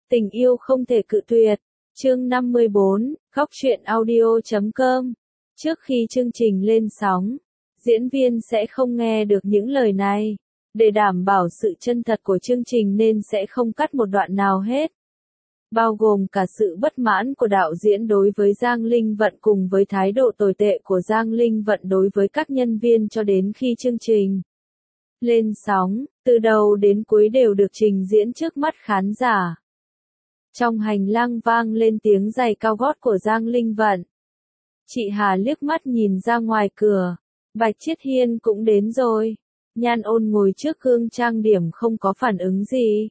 Tình yêu không thể cự tuyệt. Chương 54, Góc truyện audio.com. Trước khi chương trình lên sóng, diễn viên sẽ không nghe được những lời này. Để đảm bảo sự chân thật của chương trình nên sẽ không cắt một đoạn nào hết. Bao gồm cả sự bất mãn của đạo diễn đối với Giang Linh Vận cùng với thái độ tồi tệ của Giang Linh Vận đối với các nhân viên cho đến khi chương trình lên sóng, từ đầu đến cuối đều được trình diễn trước mắt khán giả. Trong hành lang vang lên tiếng giày cao gót của Giang Linh Vận. Chị Hà liếc mắt nhìn ra ngoài cửa. Bạch Chiết Hiên cũng đến rồi. Nhan Ôn ngồi trước gương trang điểm không có phản ứng gì.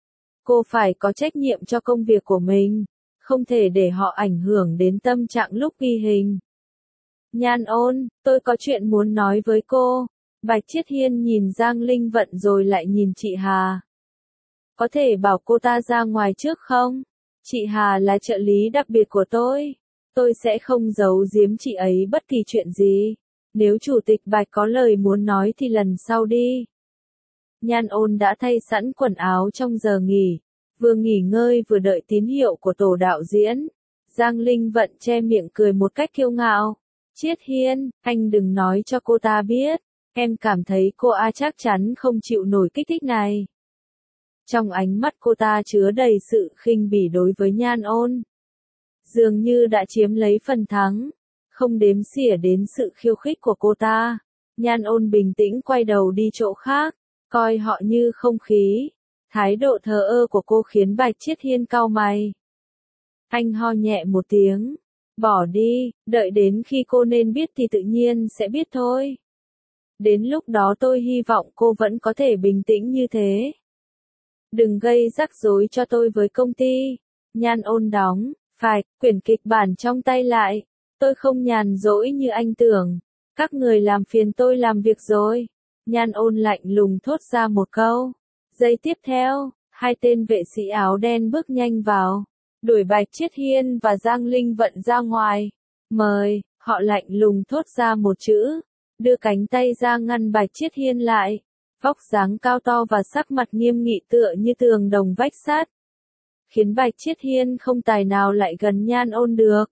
Cô phải có trách nhiệm cho công việc của mình, không thể để họ ảnh hưởng đến tâm trạng lúc ghi hình. Nhan Ôn, tôi có chuyện muốn nói với cô. Bạch Chiết Hiên nhìn Giang Linh Vận rồi lại nhìn chị Hà. Có thể bảo cô ta ra ngoài trước không? Chị Hà là trợ lý đặc biệt của tôi. Tôi sẽ không giấu giếm chị ấy bất kỳ chuyện gì. Nếu chủ tịch Bạch có lời muốn nói thì lần sau đi. Nhan Ôn đã thay sẵn quần áo trong giờ nghỉ. Vừa nghỉ ngơi vừa đợi tín hiệu của tổ đạo diễn. Giang Linh Vận che miệng cười một cách kiêu ngạo. Chiết Hiên, anh đừng nói cho cô ta biết. Em cảm thấy cô chắc chắn không chịu nổi kích thích này. Trong ánh mắt cô ta chứa đầy sự khinh bỉ đối với Nhan Ôn. Dường như đã chiếm lấy phần thắng. Không đếm xỉa đến sự khiêu khích của cô ta. Nhan Ôn bình tĩnh quay đầu đi chỗ khác. Coi họ như không khí. Thái độ thờ ơ của cô khiến Bạch Chiết Hiên cau mày. Anh ho nhẹ một tiếng. Bỏ đi, đợi đến khi cô nên biết thì tự nhiên sẽ biết thôi. Đến lúc đó tôi hy vọng cô vẫn có thể bình tĩnh như thế. Đừng gây rắc rối cho tôi với công ty. Nhan Ôn đóng, phải, quyển kịch bản trong tay lại. Tôi không nhàn rỗi như anh tưởng. Các người làm phiền tôi làm việc rồi. Nhan Ôn lạnh lùng thốt ra một câu. Giây tiếp theo, hai tên vệ sĩ áo đen bước nhanh vào. Đuổi Bạch Chiết Hiên và Giang Linh Vận ra ngoài. Mời, họ lạnh lùng thốt ra một chữ. Đưa cánh tay ra ngăn Bạch Chiết Hiên lại. Vóc dáng cao to và sắc mặt nghiêm nghị tựa như tường đồng vách sắt. Khiến Bạch Chiết Hiên không tài nào lại gần Nhan Ôn được.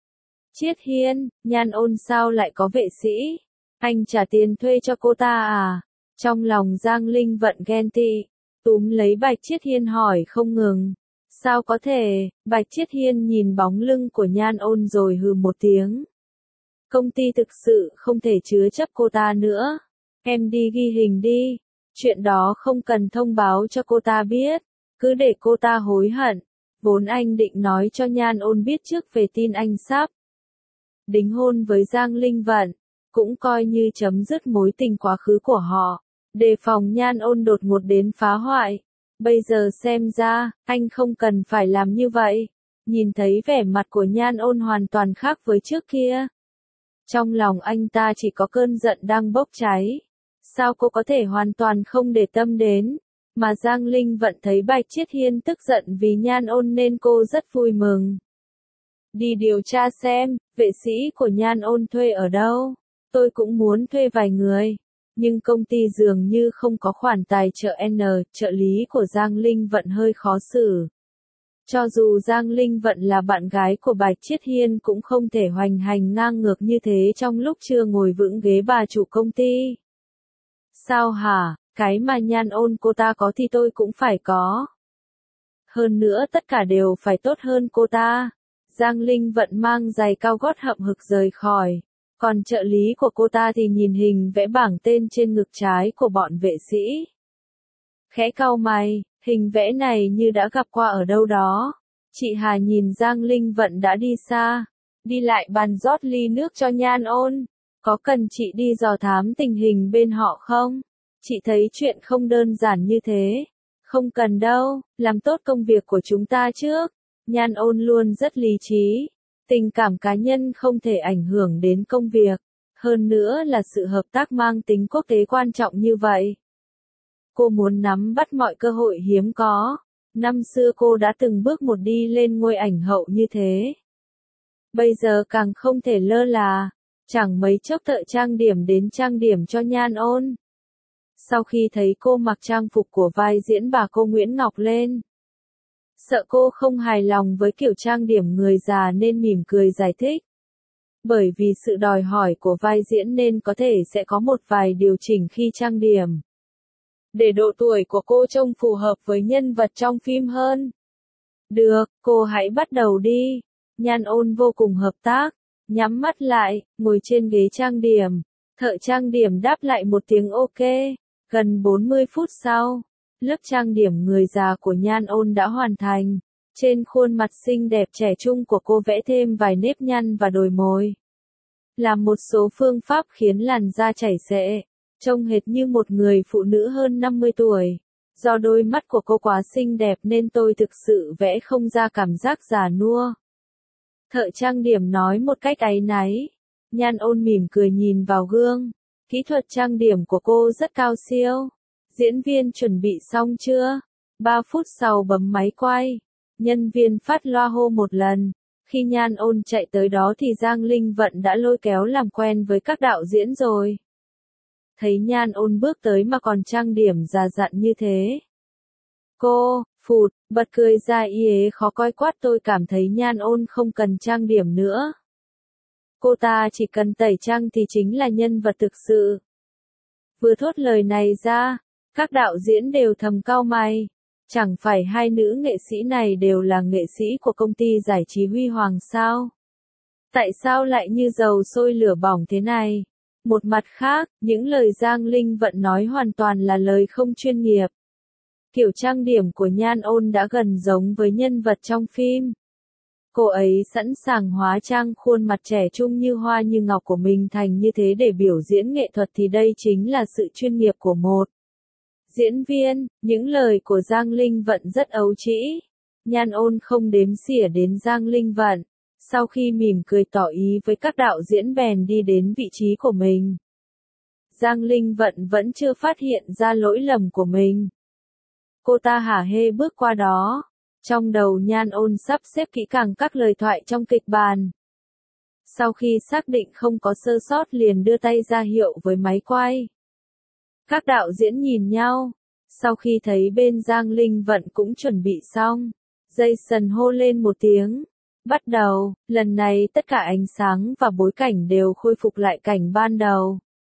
Chiết Hiên, Nhan Ôn sao lại có vệ sĩ? Anh trả tiền thuê cho cô ta à? Trong lòng Giang Linh Vận ghen tị, túm lấy Bạch Chiết Hiên hỏi không ngừng. Sao có thể? Bạch Chiết Hiên nhìn bóng lưng của Nhan Ôn rồi hừ một tiếng. Công ty thực sự không thể chứa chấp cô ta nữa. Em đi ghi hình đi. Chuyện đó không cần thông báo cho cô ta biết. Cứ để cô ta hối hận. Vốn anh định nói cho Nhan Ôn biết trước về tin anh sắp đính hôn với Giang Linh Vận. Cũng coi như chấm dứt mối tình quá khứ của họ. Đề phòng Nhan Ôn đột ngột đến phá hoại. Bây giờ xem ra, anh không cần phải làm như vậy. Nhìn thấy vẻ mặt của Nhan Ôn hoàn toàn khác với trước kia. Trong lòng anh ta chỉ có cơn giận đang bốc cháy. Sao cô có thể hoàn toàn không để tâm đến? Mà Giang Linh Vận thấy Bạch Chiết Hiên tức giận vì Nhan Ôn nên cô rất vui mừng. Đi điều tra xem, vệ sĩ của Nhan Ôn thuê ở đâu. Tôi cũng muốn thuê vài người. Nhưng công ty dường như không có khoản tài trợ trợ lý của Giang Linh Vận hơi khó xử. Cho dù Giang Linh Vận là bạn gái của Bạch Chiết Hiên cũng không thể hoành hành ngang ngược như thế trong lúc chưa ngồi vững ghế bà chủ công ty. Sao hả, cái mà Nhan Ôn cô ta có thì tôi cũng phải có. Hơn nữa tất cả đều phải tốt hơn cô ta. Giang Linh Vận mang giày cao gót hậm hực rời khỏi. Còn trợ lý của cô ta thì nhìn hình vẽ bảng tên trên ngực trái của bọn vệ sĩ. Khẽ cau mày, hình vẽ này như đã gặp qua ở đâu đó. Chị Hà nhìn Giang Linh Vận đã đi xa. Đi lại bàn rót ly nước cho Nhan Ôn. Có cần chị đi dò thám tình hình bên họ không? Chị thấy chuyện không đơn giản như thế. Không cần đâu, làm tốt công việc của chúng ta trước. Nhan Ôn luôn rất lý trí. Tình cảm cá nhân không thể ảnh hưởng đến công việc. Hơn nữa là sự hợp tác mang tính quốc tế quan trọng như vậy. Cô muốn nắm bắt mọi cơ hội hiếm có. Năm xưa cô đã từng bước một đi lên ngôi ảnh hậu như thế. Bây giờ càng không thể lơ là. Chẳng mấy chốc thợ trang điểm đến trang điểm cho Nhan Ôn. Sau khi thấy cô mặc trang phục của vai diễn bà cô Nguyễn Ngọc lên. Sợ cô không hài lòng với kiểu trang điểm người già nên mỉm cười giải thích. Bởi vì sự đòi hỏi của vai diễn nên có thể sẽ có một vài điều chỉnh khi trang điểm. Để độ tuổi của cô trông phù hợp với nhân vật trong phim hơn. Được, cô hãy bắt đầu đi. Nhan Ôn vô cùng hợp tác, nhắm mắt lại, ngồi trên ghế trang điểm. Thợ trang điểm đáp lại một tiếng ok. Gần 40 phút sau, lớp trang điểm người già của Nhan Ôn đã hoàn thành. Trên khuôn mặt xinh đẹp trẻ trung của cô vẽ thêm vài nếp nhăn và đồi môi. Làm một số phương pháp khiến làn da chảy xệ, trông hệt như một người phụ nữ hơn 50 tuổi. Do đôi mắt của cô quá xinh đẹp nên tôi thực sự vẽ không ra cảm giác già nua. Thợ trang điểm nói một cách áy náy. Nhan Ôn mỉm cười nhìn vào gương. Kỹ thuật trang điểm của cô rất cao siêu. Diễn viên chuẩn bị xong chưa? 3 phút sau bấm máy quay. Nhân viên phát loa hô một lần. Khi Nhan Ôn chạy tới đó thì Giang Linh Vận đã lôi kéo làm quen với các đạo diễn rồi. Thấy Nhan Ôn bước tới mà còn trang điểm già dặn như thế. Cô, phụt, bật cười ra y ế khó coi quát tôi cảm thấy Nhan Ôn không cần trang điểm nữa. Cô ta chỉ cần tẩy trang thì chính là nhân vật thực sự. Vừa thốt lời này ra, các đạo diễn đều thầm cau mày. Chẳng phải hai nữ nghệ sĩ này đều là nghệ sĩ của công ty giải trí huy hoàng sao? Tại sao lại như dầu sôi lửa bỏng thế này? Một mặt khác, những lời Giang Linh Vận nói hoàn toàn là lời không chuyên nghiệp. Kiểu trang điểm của Nhan Ôn đã gần giống với nhân vật trong phim. Cô ấy sẵn sàng hóa trang khuôn mặt trẻ trung như hoa như ngọc của mình thành như thế để biểu diễn nghệ thuật thì đây chính là sự chuyên nghiệp của một diễn viên. Những lời của Giang Linh Vận rất ấu trĩ. Nhan Ôn không đếm xỉa đến Giang Linh Vận. Sau khi mỉm cười tỏ ý với các đạo diễn bèn đi đến vị trí của mình. Giang Linh Vận vẫn chưa phát hiện ra lỗi lầm của mình. Cô ta hả hê bước qua đó. Trong đầu Nhan Ôn sắp xếp kỹ càng các lời thoại trong kịch bản. Sau khi xác định không có sơ sót liền đưa tay ra hiệu với máy quay. Các đạo diễn nhìn nhau. Sau khi thấy bên Giang Linh Vận cũng chuẩn bị xong, Jason hô lên một tiếng. Bắt đầu, lần này tất cả ánh sáng và bối cảnh đều khôi phục lại cảnh ban đầu.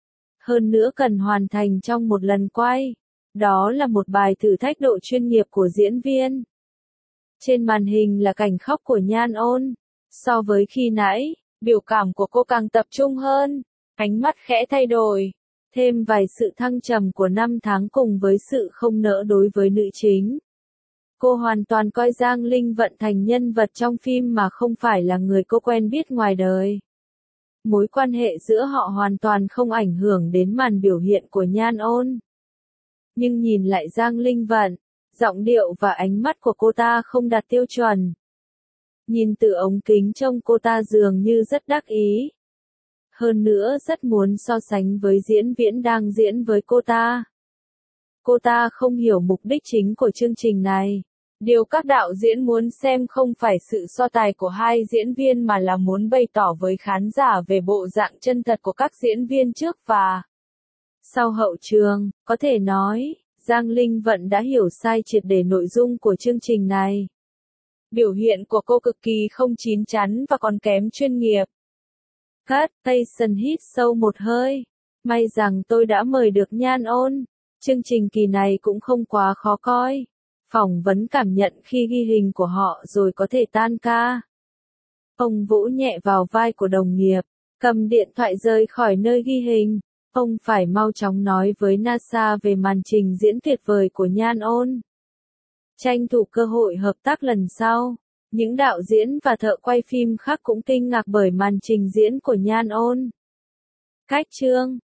Hơn nữa cần hoàn thành trong một lần quay. Đó là một bài thử thách độ chuyên nghiệp của diễn viên. Trên màn hình là cảnh khóc của Nhan Ôn. So với khi nãy, biểu cảm của cô càng tập trung hơn. Ánh mắt khẽ thay đổi. Thêm vài sự thăng trầm của năm tháng cùng với sự không nỡ đối với nữ chính. Cô hoàn toàn coi Giang Linh Vận thành nhân vật trong phim mà không phải là người cô quen biết ngoài đời. Mối quan hệ giữa họ hoàn toàn không ảnh hưởng đến màn biểu hiện của Nhan Ôn. Nhưng nhìn lại Giang Linh Vận, giọng điệu và ánh mắt của cô ta không đạt tiêu chuẩn. Nhìn từ ống kính trông cô ta dường như rất đắc ý. Hơn nữa rất muốn so sánh với diễn viên đang diễn với cô ta. Cô ta không hiểu mục đích chính của chương trình này. Điều các đạo diễn muốn xem không phải sự so tài của hai diễn viên mà là muốn bày tỏ với khán giả về bộ dạng chân thật của các diễn viên trước và sau hậu trường. Có thể nói, Giang Linh Vận đã hiểu sai triệt để nội dung của chương trình này. Biểu hiện của cô cực kỳ không chín chắn và còn kém chuyên nghiệp. Cut, Tyson hít sâu một hơi. May rằng tôi đã mời được Nhan Ôn. Chương trình kỳ này cũng không quá khó coi. Phỏng vấn cảm nhận khi ghi hình của họ rồi có thể tan ca. Ông vỗ nhẹ vào vai của đồng nghiệp, cầm điện thoại rời khỏi nơi ghi hình. Ông phải mau chóng nói với NASA về màn trình diễn tuyệt vời của Nhan Ôn. Tranh thủ cơ hội hợp tác lần sau. Những đạo diễn và thợ quay phim khác cũng kinh ngạc bởi màn trình diễn của Nhan Ôn. Cách chương